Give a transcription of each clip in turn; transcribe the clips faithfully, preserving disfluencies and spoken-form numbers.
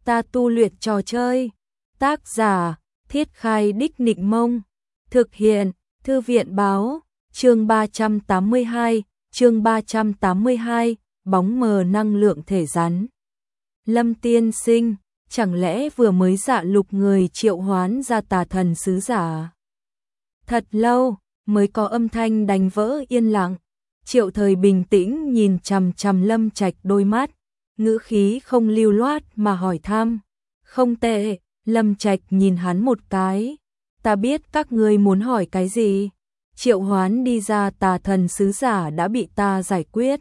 ta tu luyện trò chơi. Tác giả, Thiết Khai Đích Nịnh Mông. Thực hiện, Thư viện Báo. Chương ba trăm tám mươi hai, chương ba trăm tám mươi hai, bóng mờ năng lượng thể rắn. Lâm tiên sinh, chẳng lẽ vừa mới dạ lục người triệu hoán ra tà thần sứ giả? Thật lâu, mới có âm thanh đánh vỡ yên lặng. Triệu Thời bình tĩnh nhìn chằm chằm Lâm Trạch đôi mắt, ngữ khí không lưu loát mà hỏi thăm. Không tệ, Lâm Trạch nhìn hắn một cái. Ta biết các ngươi muốn hỏi cái gì. Triệu hoán đi ra tà thần sứ giả đã bị ta giải quyết.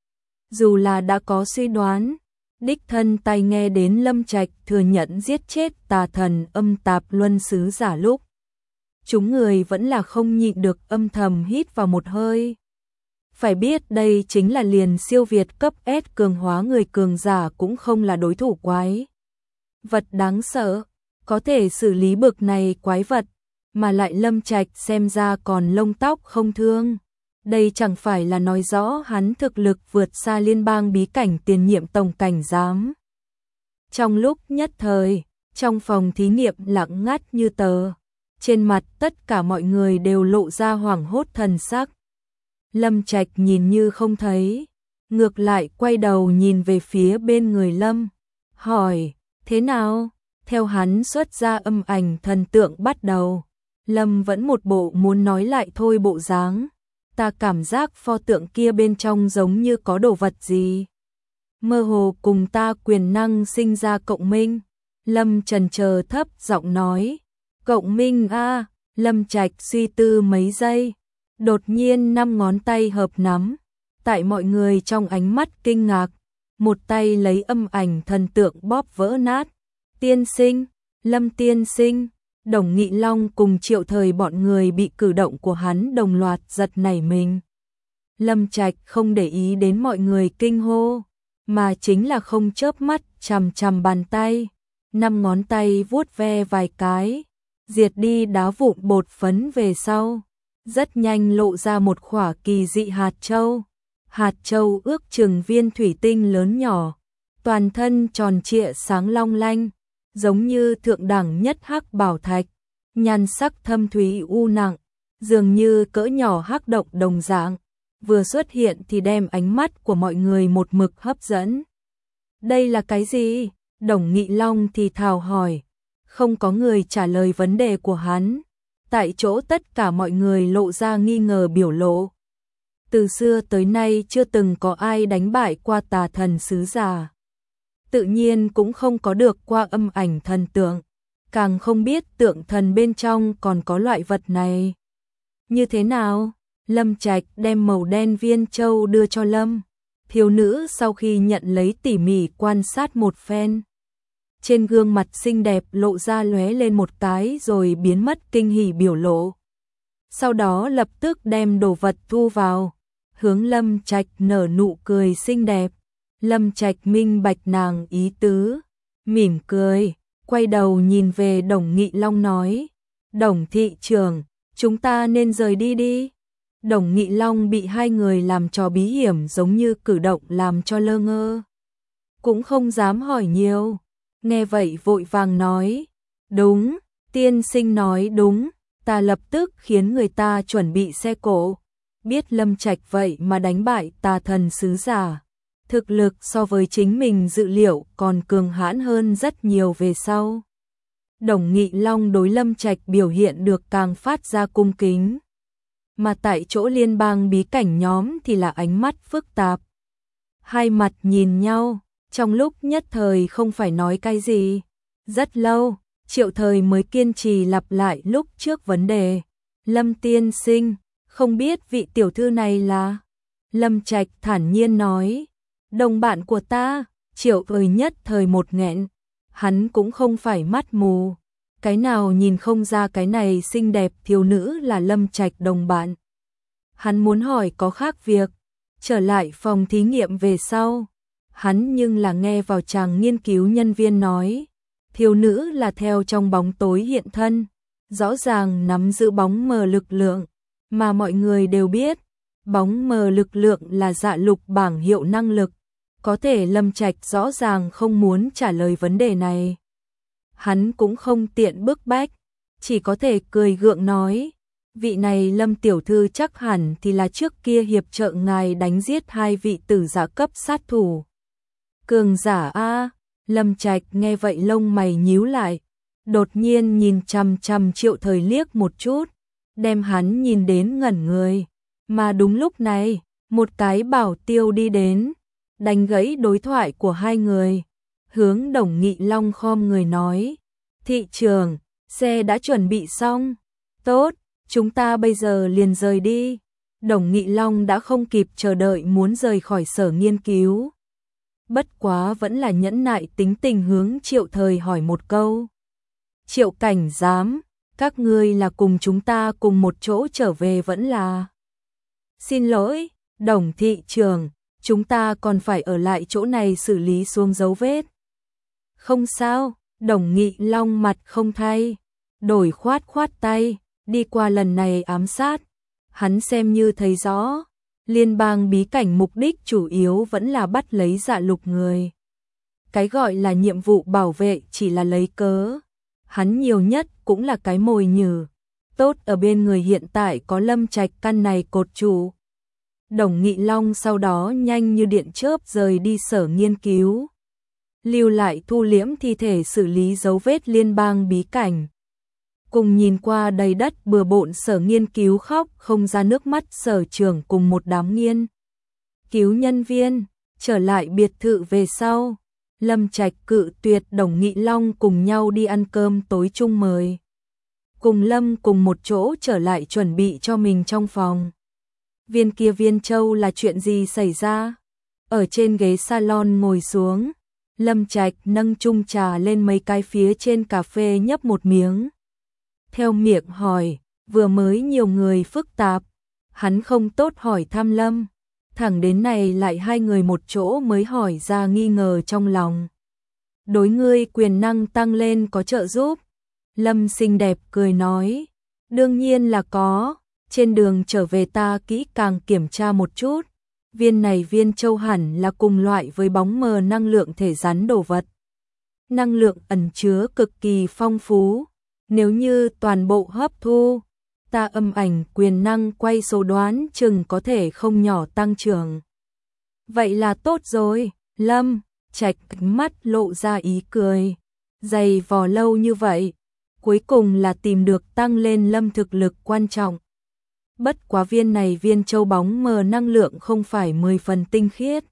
Dù là đã có suy đoán, đích thân tay nghe đến Lâm Trạch thừa nhận giết chết tà thần âm tạp luân sứ giả lúc. Chúng người vẫn là không nhịn được âm thầm hít vào một hơi. Phải biết đây chính là liền siêu việt cấp S cường hóa người cường giả cũng không là đối thủ quái vật đáng sợ, có thể xử lý bực này quái vật, mà lại Lâm Trạch xem ra còn lông tóc không thương. Đây chẳng phải là nói rõ hắn thực lực vượt xa liên bang bí cảnh tiền nhiệm tổng cảnh giám. Trong lúc nhất thời, trong phòng thí nghiệm lặng ngắt như tờ, trên mặt tất cả mọi người đều lộ ra hoảng hốt thần sắc. Lâm Trạch nhìn như không thấy, ngược lại quay đầu nhìn về phía bên người Lâm, hỏi, thế nào? Theo hắn xuất ra âm ảnh thần tượng bắt đầu, Lâm vẫn một bộ muốn nói lại thôi bộ dáng. Ta cảm giác pho tượng kia bên trong giống như có đồ vật gì. Mơ hồ cùng ta quyền năng sinh ra cộng minh. Lâm trần chờ thấp giọng nói. Cộng minh a. Lâm Trạch suy tư mấy giây. Đột nhiên năm ngón tay hợp nắm. Tại mọi người trong ánh mắt kinh ngạc, một tay lấy âm ảnh thần tượng bóp vỡ nát. Tiên sinh, Lâm tiên sinh. Đồng Nghị Long cùng Triệu Thời bọn người bị cử động của hắn đồng loạt giật nảy mình. Lâm Trạch không để ý đến mọi người kinh hô, mà chính là không chớp mắt chằm chằm bàn tay, năm ngón tay vuốt ve vài cái, diệt đi đá vụn bột phấn về sau, rất nhanh lộ ra một khỏa kỳ dị hạt châu. Hạt châu ước chừng viên thủy tinh lớn nhỏ, toàn thân tròn trịa sáng long lanh, giống như thượng đẳng nhất hắc bảo thạch, nhan sắc thâm thúy u nặng, dường như cỡ nhỏ hắc động đồng dạng, vừa xuất hiện thì đem ánh mắt của mọi người một mực hấp dẫn. Đây là cái gì? Đồng Nghị Long thì thào hỏi, không có người trả lời vấn đề của hắn. Tại chỗ tất cả mọi người lộ ra nghi ngờ biểu lộ. Từ xưa tới nay chưa từng có ai đánh bại qua tà thần sứ giả. Tự nhiên cũng không có được qua âm ảnh thần tượng, càng không biết tượng thần bên trong còn có loại vật này. Như thế nào? Lâm Trạch đem màu đen viên châu đưa cho Lâm. Thiếu nữ sau khi nhận lấy tỉ mỉ quan sát một phen. Trên gương mặt xinh đẹp lộ ra lóe lên một cái rồi biến mất kinh hỉ biểu lộ. Sau đó lập tức đem đồ vật thu vào, hướng Lâm Trạch nở nụ cười xinh đẹp. Lâm Trạch minh bạch nàng ý tứ, mỉm cười, quay đầu nhìn về Đồng Nghị Long nói, Đồng thị trưởng, chúng ta nên rời đi đi. Đồng Nghị Long bị hai người làm trò bí hiểm giống như cử động làm cho lơ ngơ. Cũng không dám hỏi nhiều, nghe vậy vội vàng nói, đúng, tiên sinh nói đúng, ta lập tức khiến người ta chuẩn bị xe cộ. Biết Lâm Trạch vậy mà đánh bại tà thần sứ giả. Thực lực so với chính mình dự liệu còn cường hãn hơn rất nhiều về sau. Đồng Nghị Long đối Lâm Trạch biểu hiện được càng phát ra cung kính. Mà tại chỗ liên bang bí cảnh nhóm thì là ánh mắt phức tạp. Hai mặt nhìn nhau, trong lúc nhất thời không phải nói cái gì. Rất lâu, Triệu Thời mới kiên trì lặp lại lúc trước vấn đề. Lâm tiên sinh, không biết vị tiểu thư này là... Lâm Trạch thản nhiên nói. Đồng bạn của ta. Triệu Thời nhất thời một nghẹn. Hắn cũng không phải mắt mù. Cái nào nhìn không ra cái này xinh đẹp thiếu nữ là Lâm Trạch đồng bạn. Hắn muốn hỏi có khác việc. Trở lại phòng thí nghiệm về sau. Hắn nhưng là nghe vào chàng nghiên cứu nhân viên nói. Thiếu nữ là theo trong bóng tối hiện thân. Rõ ràng nắm giữ bóng mờ lực lượng. Mà mọi người đều biết. Bóng mờ lực lượng là dạ lục bảng hiệu năng lực. Có thể Lâm Trạch rõ ràng không muốn trả lời vấn đề này. Hắn cũng không tiện bức bách, chỉ có thể cười gượng nói, vị này Lâm tiểu thư chắc hẳn thì là trước kia hiệp trợ ngài đánh giết hai vị tử giả cấp sát thủ. Cường giả a. Lâm Trạch nghe vậy lông mày nhíu lại, đột nhiên nhìn chằm chằm Triệu Thời liếc một chút, đem hắn nhìn đến ngẩn người. Mà đúng lúc này, một cái bảo tiêu đi đến, đánh gãy đối thoại của hai người, hướng Đồng Nghị Long khom người nói, thị trưởng, xe đã chuẩn bị xong, tốt, chúng ta bây giờ liền rời đi. Đồng Nghị Long đã không kịp chờ đợi muốn rời khỏi sở nghiên cứu. Bất quá vẫn là nhẫn nại tính tình hướng Triệu Thời hỏi một câu. Triệu cảnh giám, các ngươi là cùng chúng ta cùng một chỗ trở về vẫn là... Xin lỗi, Đồng thị trưởng, chúng ta còn phải ở lại chỗ này xử lý xuống dấu vết. Không sao, Đồng Nghị Long mặt không thay, đổi khoát khoát tay, đi qua lần này ám sát. Hắn xem như thấy rõ, liên bang bí cảnh mục đích chủ yếu vẫn là bắt lấy Dạ Lục người. Cái gọi là nhiệm vụ bảo vệ chỉ là lấy cớ. Hắn nhiều nhất cũng là cái mồi nhử. Tốt ở bên người hiện tại có Lâm Trạch căn này cột trụ. Đồng Nghị Long sau đó nhanh như điện chớp rời đi sở nghiên cứu. Lưu lại thu liễm thi thể xử lý dấu vết liên bang bí cảnh. Cùng nhìn qua đầy đất bừa bộn sở nghiên cứu khóc không ra nước mắt sở trưởng cùng một đám nghiên cứu nhân viên, trở lại biệt thự về sau. Lâm Trạch cự tuyệt Đồng Nghị Long cùng nhau đi ăn cơm tối chung mời. Cùng Lâm cùng một chỗ trở lại chuẩn bị cho mình trong phòng. Viên kia Viên Châu là chuyện gì xảy ra? Ở trên ghế salon ngồi xuống, Lâm Trạch nâng chung trà lên mấy cái phía trên cà phê nhấp một miếng. Theo miệng hỏi, vừa mới nhiều người phức tạp, hắn không tốt hỏi thăm Lâm, thẳng đến này lại hai người một chỗ mới hỏi ra nghi ngờ trong lòng. Đối ngươi quyền năng tăng lên có trợ giúp? Lâm xinh đẹp cười nói, đương nhiên là có, trên đường trở về ta kỹ càng kiểm tra một chút, viên này Viên Châu hẳn là cùng loại với bóng mờ năng lượng thể rắn đồ vật. Năng lượng ẩn chứa cực kỳ phong phú. Nếu như toàn bộ hấp thu, ta âm ảnh quyền năng quay số đoán chừng có thể không nhỏ tăng trưởng. Vậy là tốt rồi, Lâm Trạch mắt lộ ra ý cười. Dày vò lâu như vậy, cuối cùng là tìm được tăng lên Lâm thực lực quan trọng. Bất quá viên này Viên Châu bóng mờ năng lượng không phải mười phần tinh khiết.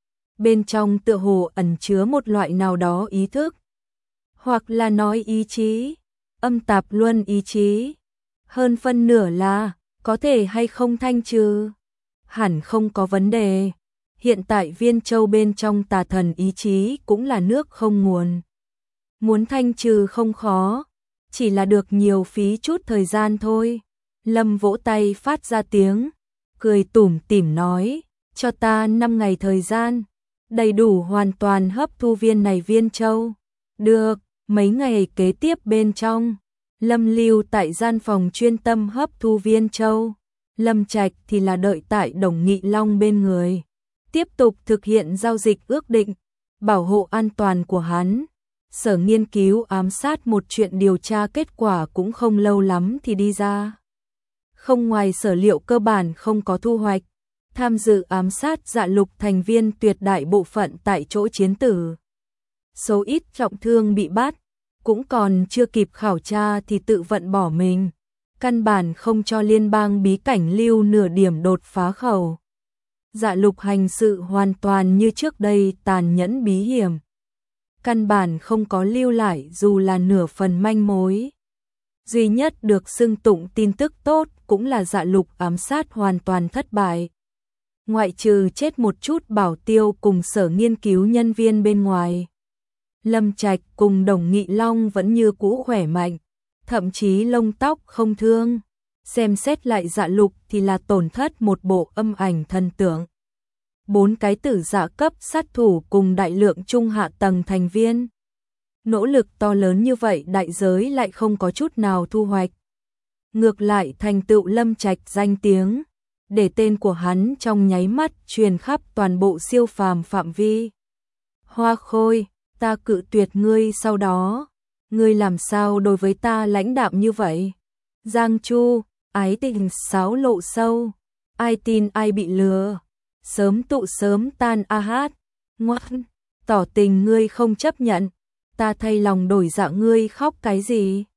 Bên trong tựa hồ ẩn chứa một loại nào đó ý thức, hoặc là nói ý chí. Âm tạp luân ý chí, hơn phân nửa là có thể hay không thanh trừ, hẳn không có vấn đề. Hiện tại Viên Châu bên trong tà thần ý chí cũng là nước không nguồn, muốn thanh trừ không khó, chỉ là được nhiều phí chút thời gian thôi. Lâm vỗ tay phát ra tiếng, cười tủm tỉm nói, cho ta năm ngày thời gian, đầy đủ hoàn toàn hấp thu viên này Viên Châu. Được. Mấy ngày kế tiếp bên trong, Lâm lưu tại gian phòng chuyên tâm hấp thu Viên Châu. Lâm Trạch thì là đợi tại Đồng Nghị Long bên người, tiếp tục thực hiện giao dịch ước định, bảo hộ an toàn của hắn. Sở nghiên cứu ám sát một chuyện điều tra kết quả cũng không lâu lắm thì đi ra. Không ngoài sở liệu cơ bản không có thu hoạch, tham dự ám sát Dạ Lục thành viên tuyệt đại bộ phận tại chỗ chiến tử. Số ít trọng thương bị bắt, cũng còn chưa kịp khảo tra thì tự vận bỏ mình, căn bản không cho liên bang bí cảnh lưu nửa điểm đột phá khẩu. Dạ Lục hành sự hoàn toàn như trước đây tàn nhẫn bí hiểm, căn bản không có lưu lại dù là nửa phần manh mối. Duy nhất được xưng tụng tin tức tốt cũng là Dạ Lục ám sát hoàn toàn thất bại. Ngoại trừ chết một chút bảo tiêu cùng sở nghiên cứu nhân viên bên ngoài, Lâm Trạch cùng Đồng Nghị Long vẫn như cũ khỏe mạnh, thậm chí lông tóc không thương. Xem xét lại Dạ Lục thì là tổn thất một bộ âm ảnh thần tượng. Bốn cái tử dạ cấp sát thủ cùng đại lượng trung hạ tầng thành viên. Nỗ lực to lớn như vậy đại giới lại không có chút nào thu hoạch. Ngược lại thành tựu Lâm Trạch danh tiếng, để tên của hắn trong nháy mắt truyền khắp toàn bộ siêu phàm phạm vi. Hoa Khôi, ta cự tuyệt ngươi sau đó, ngươi làm sao đối với ta lãnh đạm như vậy? Giang Chu, ái tình xáo lộ sâu, ai tin ai bị lừa, sớm tụ sớm tan a hát, ngoan, tỏ tình ngươi không chấp nhận, ta thay lòng đổi dạ ngươi khóc cái gì?